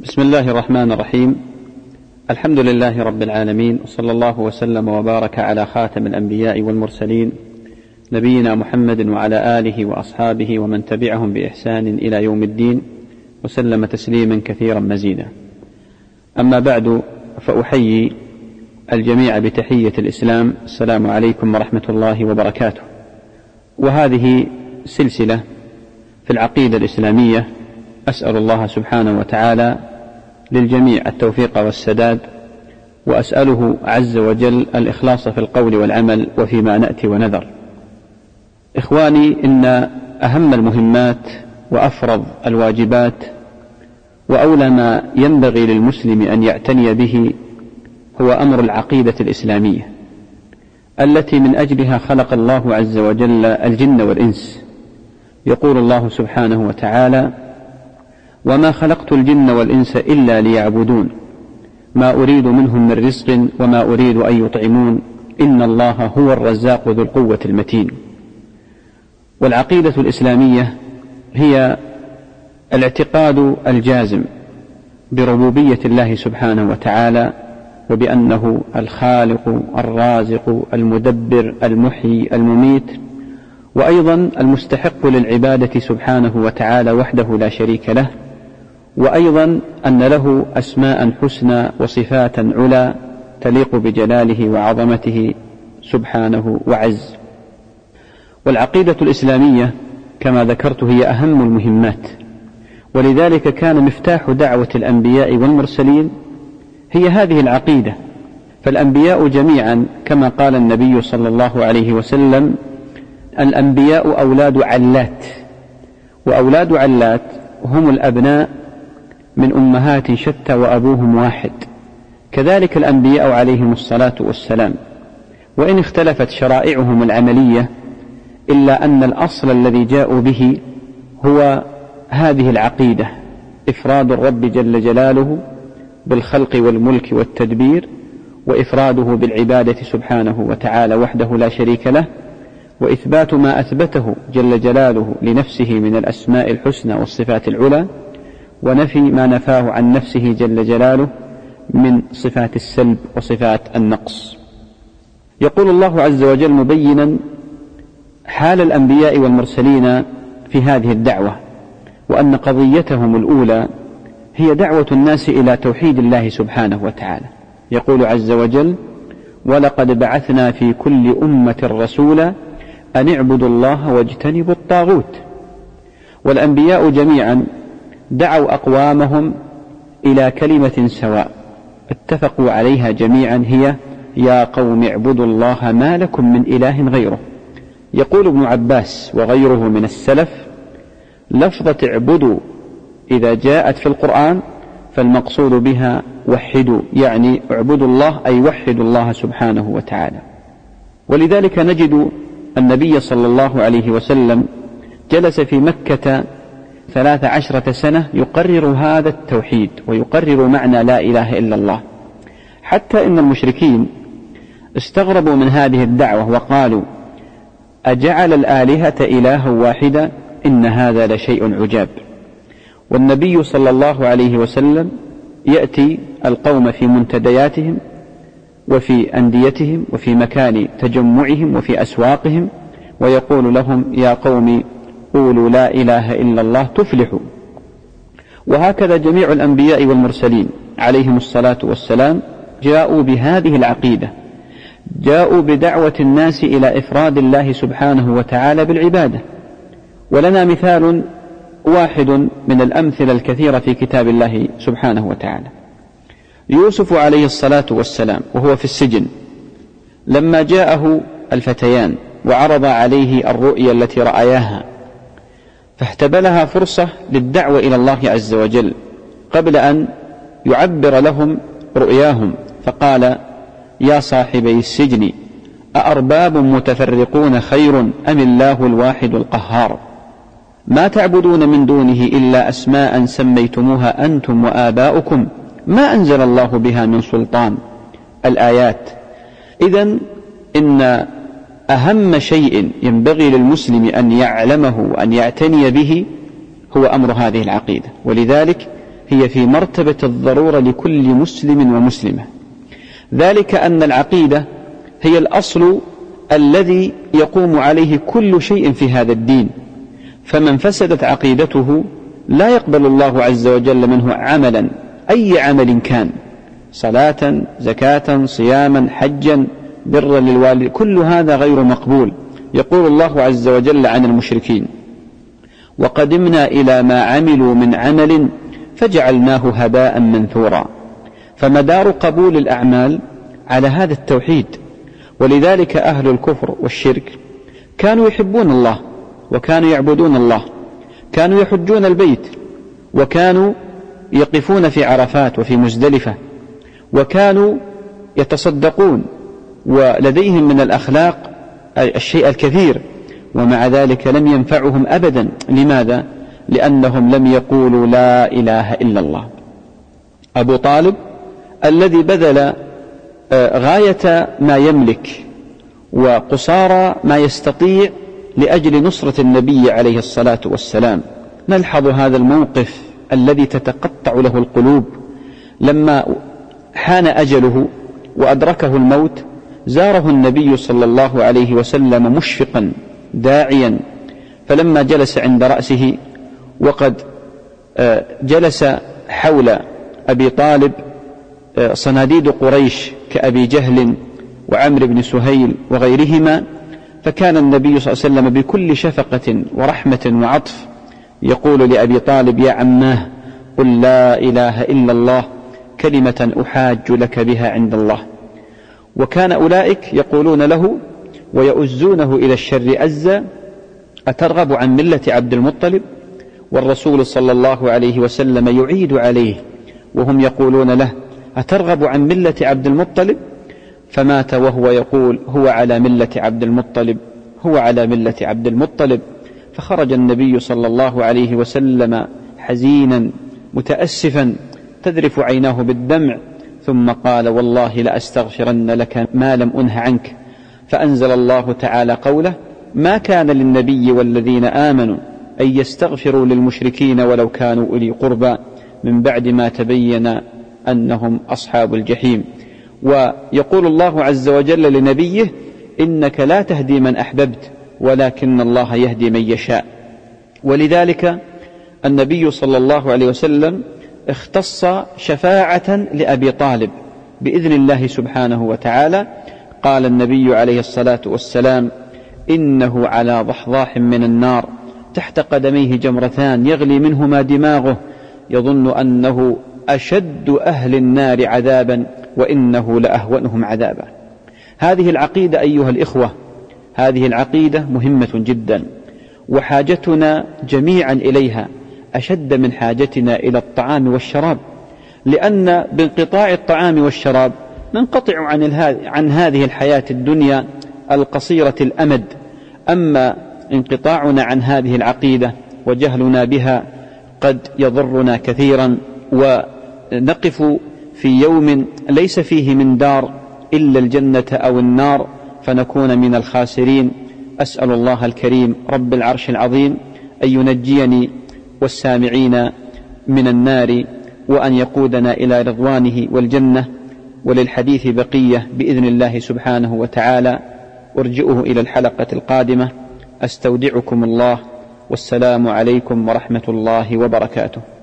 بسم الله الرحمن الرحيم. الحمد لله رب العالمين، وصلى الله وسلم وبارك على خاتم الأنبياء والمرسلين نبينا محمد وعلى آله وأصحابه ومن تبعهم بإحسان إلى يوم الدين، وسلم تسليما كثيرا مزيدا. أما بعد، فأحيي الجميع بتحية الإسلام: السلام عليكم ورحمة الله وبركاته. وهذه سلسلة في العقيدة الإسلامية، أسأل الله سبحانه وتعالى للجميع التوفيق والسداد، وأسأله عز وجل الإخلاص في القول والعمل وفيما نأتي ونذر. إخواني، إن أهم المهمات وأفرض الواجبات وأولى ما ينبغي للمسلم أن يعتني به هو أمر العقيدة الإسلامية، التي من أجلها خلق الله عز وجل الجن والإنس. يقول الله سبحانه وتعالى: وما خلقت الجن والإنس إلا ليعبدون ما أريد منهم من رزق وما أريد أن يطعمون إن الله هو الرزاق ذو القوة المتين. والعقيدة الإسلامية هي الاعتقاد الجازم بربوبية الله سبحانه وتعالى، وبأنه الخالق الرازق المدبر المحيي المميت، وأيضا المستحق للعبادة سبحانه وتعالى وحده لا شريك له، وأيضا أن له أسماء حسنى وصفات علا تليق بجلاله وعظمته سبحانه وعز. والعقيدة الإسلامية كما ذكرت هي أهم المهمات، ولذلك كان مفتاح دعوة الأنبياء والمرسلين هي هذه العقيدة. فالأنبياء جميعا كما قال النبي صلى الله عليه وسلم: الأنبياء أولاد علات، وأولاد علات هم الأبناء من أمهات شتى وأبوهم واحد. كذلك الأنبياء عليهم الصلاة والسلام، وإن اختلفت شرائعهم العملية إلا أن الأصل الذي جاءوا به هو هذه العقيدة: إفراد الرب جل جلاله بالخلق والملك والتدبير، وإفراده بالعبادة سبحانه وتعالى وحده لا شريك له، وإثبات ما أثبته جل جلاله لنفسه من الأسماء الحسنى والصفات العلى، ونفي ما نفاه عن نفسه جل جلاله من صفات السلب وصفات النقص. يقول الله عز وجل مبينا حال الأنبياء والمرسلين في هذه الدعوة، وأن قضيتهم الأولى هي دعوة الناس إلى توحيد الله سبحانه وتعالى. يقول عز وجل: ولقد بعثنا في كل أمة رسولا أن اعبدوا الله واجتنبوا الطاغوت. والأنبياء جميعا دعوا أقوامهم إلى كلمة سواء اتفقوا عليها جميعا، هي: يا قوم اعبدوا الله ما لكم من إله غيره. يقول ابن عباس وغيره من السلف: لفظة اعبدوا إذا جاءت في القرآن فالمقصود بها وحدوا، يعني اعبدوا الله أي وحدوا الله سبحانه وتعالى. ولذلك نجد النبي صلى الله عليه وسلم جلس في مكة 13 سنة يقرر هذا التوحيد ويقرر معنى لا إله إلا الله، حتى إن المشركين استغربوا من هذه الدعوة وقالوا: أجعل الآلهة إلها واحدا إن هذا لشيء عجاب. والنبي صلى الله عليه وسلم يأتي القوم في منتدياتهم وفي أنديتهم وفي مكان تجمعهم وفي أسواقهم، ويقول لهم: يا قوم قولوا لا إله إلا الله تفلحوا. وهكذا جميع الأنبياء والمرسلين عليهم الصلاة والسلام جاءوا بهذه العقيدة، جاءوا بدعوة الناس إلى إفراد الله سبحانه وتعالى بالعبادة. ولنا مثال واحد من الأمثلة الكثيرة في كتاب الله سبحانه وتعالى: يوسف عليه الصلاة والسلام وهو في السجن، لما جاءه الفتيان وعرض عليه الرؤيا التي رأياها، فاحتبلها فرصة للدعوة إلى الله عز وجل قبل أن يعبر لهم رؤياهم، فقال: يا صاحبي السجن أأرباب متفرقون خير أم الله الواحد القهار؟ ما تعبدون من دونه إلا أسماء سميتموها أنتم وآباؤكم ما أنزل الله بها من سلطان. الآيات. إذن إن أهم شيء ينبغي للمسلم أن يعلمه وأن يعتني به هو أمر هذه العقيدة، ولذلك هي في مرتبة الضرورة لكل مسلم ومسلمة، ذلك أن العقيدة هي الأصل الذي يقوم عليه كل شيء في هذا الدين، فمن فسدت عقيدته لا يقبل الله عز وجل منه عملا، أي عمل كان، صلاة، زكاة، صياما، حجا، برا للوالد، كل هذا غير مقبول. يقول الله عز وجل عن المشركين: وقدمنا إلى ما عملوا من عمل فجعلناه هباء منثورا. فمدار قبول الأعمال على هذا التوحيد، ولذلك أهل الكفر والشرك كانوا يحبون الله وكانوا يعبدون الله، كانوا يحجون البيت، وكانوا يقفون في عرفات وفي مزدلفة، وكانوا يتصدقون، ولديهم من الأخلاق الشيء الكثير، ومع ذلك لم ينفعهم أبدا. لماذا؟ لأنهم لم يقولوا لا إله إلا الله. أبو طالب الذي بذل غاية ما يملك وقصارى ما يستطيع لأجل نصرة النبي عليه الصلاة والسلام، نلحظ هذا الموقف الذي تتقطع له القلوب. لما حان أجله وأدركه الموت زاره النبي صلى الله عليه وسلم مشفقا داعيا، فلما جلس عند رأسه وقد جلس حول أبي طالب صناديد قريش كأبي جهل وعمرو بن سهيل وغيرهما، فكان النبي صلى الله عليه وسلم بكل شفقة ورحمة وعطف يقول لأبي طالب: يا عماه، قل لا إله إلا الله، كلمة أحاج لك بها عند الله. وكان أولئك يقولون له ويؤزونه إلى الشر أزا: أترغب عن ملة عبد المطلب؟ والرسول صلى الله عليه وسلم يعيد عليه وهم يقولون له: أترغب عن ملة عبد المطلب؟ فمات وهو يقول: هو على ملة عبد المطلب، هو على ملة عبد المطلب. فخرج النبي صلى الله عليه وسلم حزينا متأسفا تذرف عيناه بالدمع، ثم قال: والله لأستغفرن لك ما لم أنه عنك. فأنزل الله تعالى قوله: ما كان للنبي والذين آمنوا أن يستغفروا للمشركين ولو كانوا أولي قربى من بعد ما تبين أنهم أصحاب الجحيم. ويقول الله عز وجل لنبيه: إنك لا تهدي من أحببت ولكن الله يهدي من يشاء. ولذلك النبي صلى الله عليه وسلم اختص شفاعة لأبي طالب بإذن الله سبحانه وتعالى. قال النبي عليه الصلاة والسلام: إنه على ضحضاح من النار تحت قدميه جمرتان يغلي منهما دماغه، يظن أنه أشد أهل النار عذابا وإنه لأهونهم عذابا. هذه العقيدة أيها الإخوة، هذه العقيدة مهمة جدا، وحاجتنا جميعا إليها أشد من حاجتنا إلى الطعام والشراب، لأن بانقطاع الطعام والشراب ننقطع عن هذه الحياة الدنيا القصيرة الأمد. أما انقطاعنا عن هذه العقيدة وجهلنا بها قد يضرنا كثيرا، ونقف في يوم ليس فيه من دار إلا الجنة أو النار، فنكون من الخاسرين. أسأل الله الكريم رب العرش العظيم أن ينجيني والسامعين من النار، وأن يقودنا إلى رضوانه والجنة. وللحديث بقية بإذن الله سبحانه وتعالى، أرجئه إلى الحلقة القادمة. أستودعكم الله، والسلام عليكم ورحمة الله وبركاته.